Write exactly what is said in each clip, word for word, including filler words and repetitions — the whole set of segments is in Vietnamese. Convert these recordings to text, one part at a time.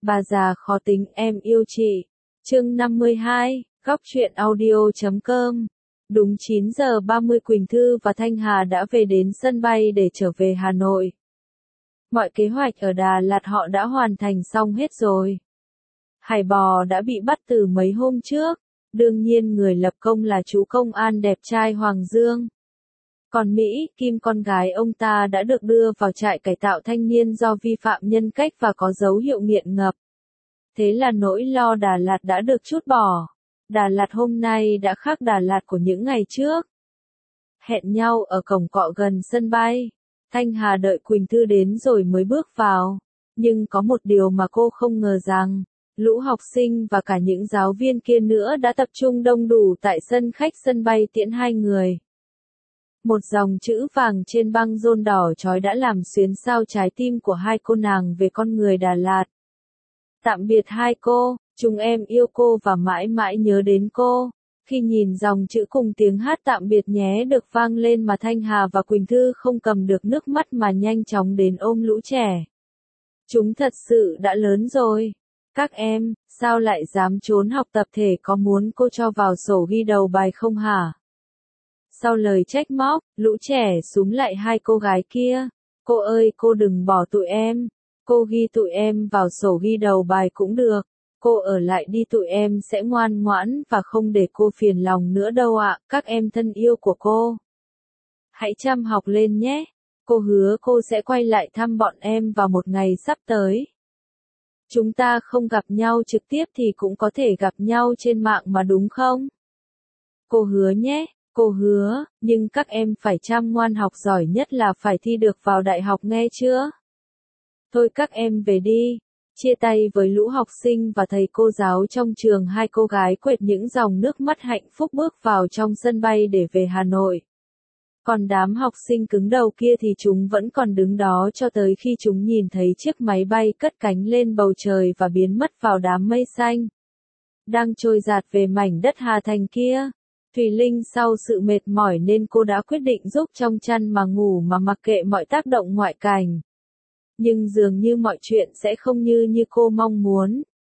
Bà già khó tính em yêu chị. Chương năm mươi hai, góc truyện audio chấm com. Đúng chín giờ ba mươi Quỳnh Thư và Thanh Hà đã về đến sân bay để trở về Hà Nội. Mọi kế hoạch ở Đà Lạt họ đã hoàn thành xong hết rồi. Hải bò đã bị bắt từ mấy hôm trước. Đương nhiên người lập công là chú công an đẹp trai Hoàng Dương. Còn Mỹ, Kim con gái ông ta đã được đưa vào trại cải tạo thanh niên do vi phạm nhân cách và có dấu hiệu nghiện ngập. Thế là nỗi lo Đà Lạt đã được trút bỏ. Đà Lạt hôm nay đã khác Đà Lạt của những ngày trước. Hẹn nhau ở cổng cọ gần sân bay. Thanh Hà đợi Quỳnh Thư đến rồi mới bước vào. Nhưng có một điều mà cô không ngờ rằng, lũ học sinh và cả những giáo viên kia nữa đã tập trung đông đủ tại sân khách sân bay tiễn hai người. Một dòng chữ vàng trên băng rôn đỏ chói đã làm xuyến xao trái tim của hai cô nàng về con người Đà Lạt. Tạm biệt hai cô, chúng em yêu cô và mãi mãi nhớ đến cô. Khi nhìn dòng chữ cùng tiếng hát tạm biệt nhé được vang lên mà Thanh Hà và Quỳnh Thư không cầm được nước mắt mà nhanh chóng đến ôm lũ trẻ. Chúng thật sự đã lớn rồi. Các em, sao lại dám trốn học tập thể có muốn cô cho vào sổ ghi đầu bài không hả? Sau lời trách móc, lũ trẻ súm lại hai cô gái kia. Cô ơi cô đừng bỏ tụi em. Cô ghi tụi em vào sổ ghi đầu bài cũng được. Cô ở lại đi tụi em sẽ ngoan ngoãn và không để cô phiền lòng nữa đâu ạ, các em thân yêu của cô. Hãy chăm học lên nhé. Cô hứa cô sẽ quay lại thăm bọn em vào một ngày sắp tới. Chúng ta không gặp nhau trực tiếp thì cũng có thể gặp nhau trên mạng mà đúng không? Cô hứa nhé, cô hứa, nhưng các em phải chăm ngoan học giỏi nhất là phải thi được vào đại học nghe chưa? Thôi các em về đi. Chia tay với lũ học sinh và thầy cô giáo trong trường, hai cô gái quệt những dòng nước mắt hạnh phúc bước vào trong sân bay để về Hà Nội. Còn đám học sinh cứng đầu kia thì chúng vẫn còn đứng đó cho tới khi chúng nhìn thấy chiếc máy bay cất cánh lên bầu trời và biến mất vào đám mây xanh đang trôi dạt về mảnh đất Hà Thành kia. Thùy Linh sau sự mệt mỏi nên cô đã quyết định giúp trong chăn mà ngủ mà mặc kệ mọi tác động ngoại cảnh. Nhưng dường như mọi chuyện sẽ không như như cô mong muốn.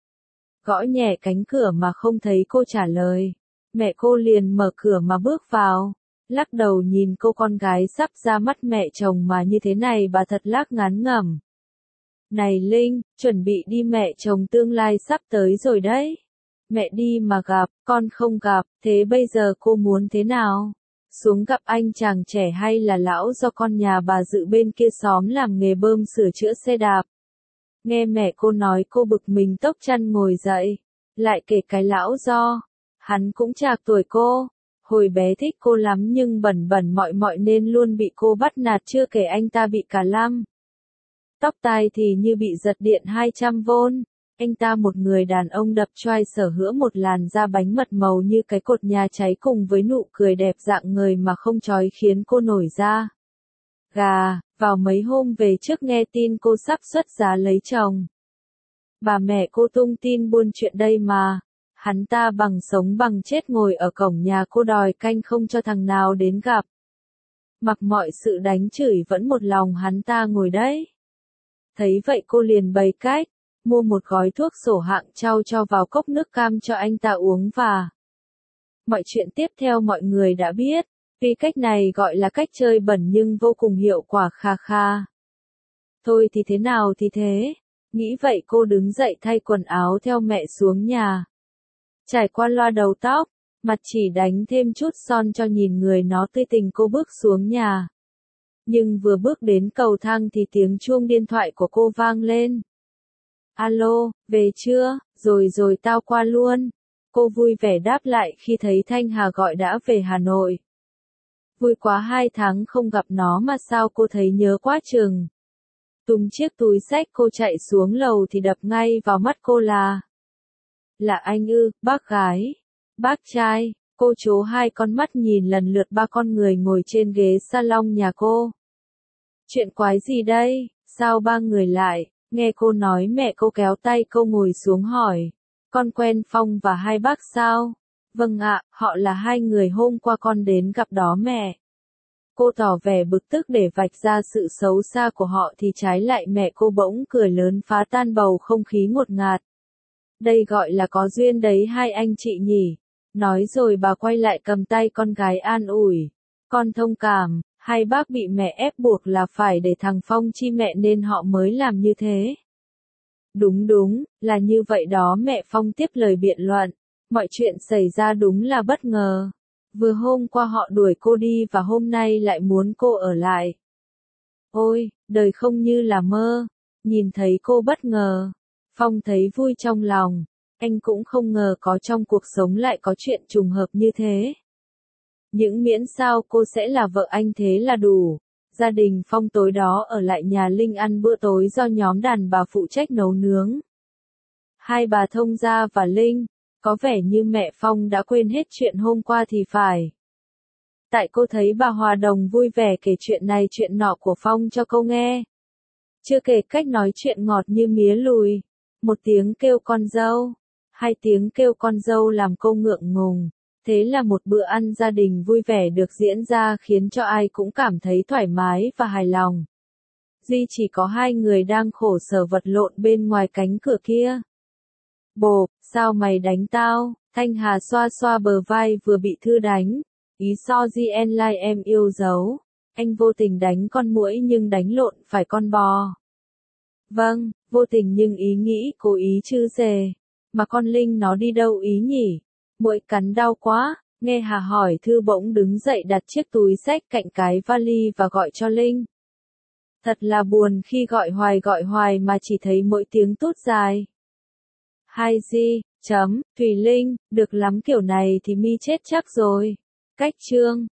Gõ nhẹ cánh cửa mà không thấy cô trả lời. Mẹ cô liền mở cửa mà bước vào. Lắc đầu nhìn cô con gái sắp ra mắt mẹ chồng mà như thế này, bà thật lác ngán ngẩm. Này Linh, chuẩn bị đi, mẹ chồng tương lai sắp tới rồi đấy. Mẹ đi mà gặp, con không gặp, thế bây giờ cô muốn thế nào? Xuống gặp anh chàng trẻ hay là lão do con nhà bà Dự bên kia xóm làm nghề bơm sửa chữa xe đạp? Nghe mẹ cô nói cô bực mình tốc chăn ngồi dậy. Lại kể cái lão do. Hắn cũng trạc tuổi cô. Hồi bé thích cô lắm nhưng bẩn bẩn mọi mọi nên luôn bị cô bắt nạt, chưa kể anh ta bị cả lăm. Tóc tai thì như bị giật điện hai trăm vôn. Anh ta một người đàn ông đập choai sở hữu một làn da bánh mật màu như cái cột nhà cháy cùng với nụ cười đẹp dạng người mà không chói khiến cô nổi da gà. Vào mấy hôm về trước nghe tin cô sắp xuất giá lấy chồng. Bà mẹ cô tung tin buôn chuyện đây mà. Hắn ta bằng sống bằng chết ngồi ở cổng nhà cô đòi canh không cho thằng nào đến gặp. Mặc mọi sự đánh chửi vẫn một lòng hắn ta ngồi đấy. Thấy vậy cô liền bày cách. Mua một gói thuốc sổ hạng trao cho vào cốc nước cam cho anh ta uống và mọi chuyện tiếp theo mọi người đã biết. Tuy cách này gọi là cách chơi bẩn nhưng vô cùng hiệu quả, kha kha. Thôi thì thế nào thì thế. Nghĩ vậy cô đứng dậy thay quần áo theo mẹ xuống nhà. Trải qua loa đầu tóc, mặt chỉ đánh thêm chút son cho nhìn người nó tươi tình, cô bước xuống nhà. Nhưng vừa bước đến cầu thang thì tiếng chuông điện thoại của cô vang lên. Alo, về chưa? Rồi rồi tao qua luôn. Cô vui vẻ đáp lại khi thấy Thanh Hà gọi đã về Hà Nội. Vui quá, hai tháng không gặp nó mà sao cô thấy nhớ quá chừng. Tung chiếc túi xách cô chạy xuống lầu thì đập ngay vào mắt cô là Là anh ư, bác gái, bác trai. Cô chố hai con mắt nhìn lần lượt ba con người ngồi trên ghế salon nhà cô. Chuyện quái gì đây, sao ba người lại? Nghe cô nói mẹ cô kéo tay cô ngồi xuống hỏi. Con quen Phong và hai bác sao? Vâng ạ, họ là hai người hôm qua con đến gặp đó mẹ. Cô tỏ vẻ bực tức để vạch ra sự xấu xa của họ thì trái lại mẹ cô bỗng cười lớn phá tan bầu không khí ngột ngạt. Đây gọi là có duyên đấy hai anh chị nhỉ. Nói rồi bà quay lại cầm tay con gái an ủi. Con thông cảm, hai bác bị mẹ ép buộc là phải để thằng Phong chi mẹ nên họ mới làm như thế. Đúng đúng, là như vậy đó mẹ Phong tiếp lời biện luận. Mọi chuyện xảy ra đúng là bất ngờ. Vừa hôm qua họ đuổi cô đi và hôm nay lại muốn cô ở lại. Ôi, đời không như là mơ. Nhìn thấy cô bất ngờ. Phong thấy vui trong lòng. Anh cũng không ngờ có trong cuộc sống lại có chuyện trùng hợp như thế. Những miễn sao cô sẽ là vợ anh thế là đủ. Gia đình Phong tối đó ở lại nhà Linh ăn bữa tối do nhóm đàn bà phụ trách nấu nướng. Hai bà Thông Gia và Linh, có vẻ như mẹ Phong đã quên hết chuyện hôm qua thì phải. Tại cô thấy bà Hòa Đồng vui vẻ kể chuyện này chuyện nọ của Phong cho cô nghe. Chưa kể cách nói chuyện ngọt như mía lùi. Một tiếng kêu con dâu, hai tiếng kêu con dâu làm cô ngượng ngùng. Thế là một bữa ăn gia đình vui vẻ được diễn ra khiến cho ai cũng cảm thấy thoải mái và hài lòng. Duy chỉ có hai người đang khổ sở vật lộn bên ngoài cánh cửa kia. Bồ, sao mày đánh tao? Thanh Hà xoa xoa bờ vai vừa bị Thư đánh. Ý so gì en lai em yêu dấu. Anh vô tình đánh con muỗi nhưng đánh lộn phải con bò. Vâng, vô tình nhưng ý nghĩ cố ý chứ dề. Mà con Linh nó đi đâu ý nhỉ? Muỗi cắn đau quá. Nghe Hà hỏi Thư bỗng đứng dậy đặt chiếc túi xách cạnh cái vali và gọi cho Linh. Thật là buồn khi gọi hoài gọi hoài mà chỉ thấy mỗi tiếng tút dài. Hai gì, chấm, Thùy Linh, được lắm kiểu này thì mi chết chắc rồi. Cách chương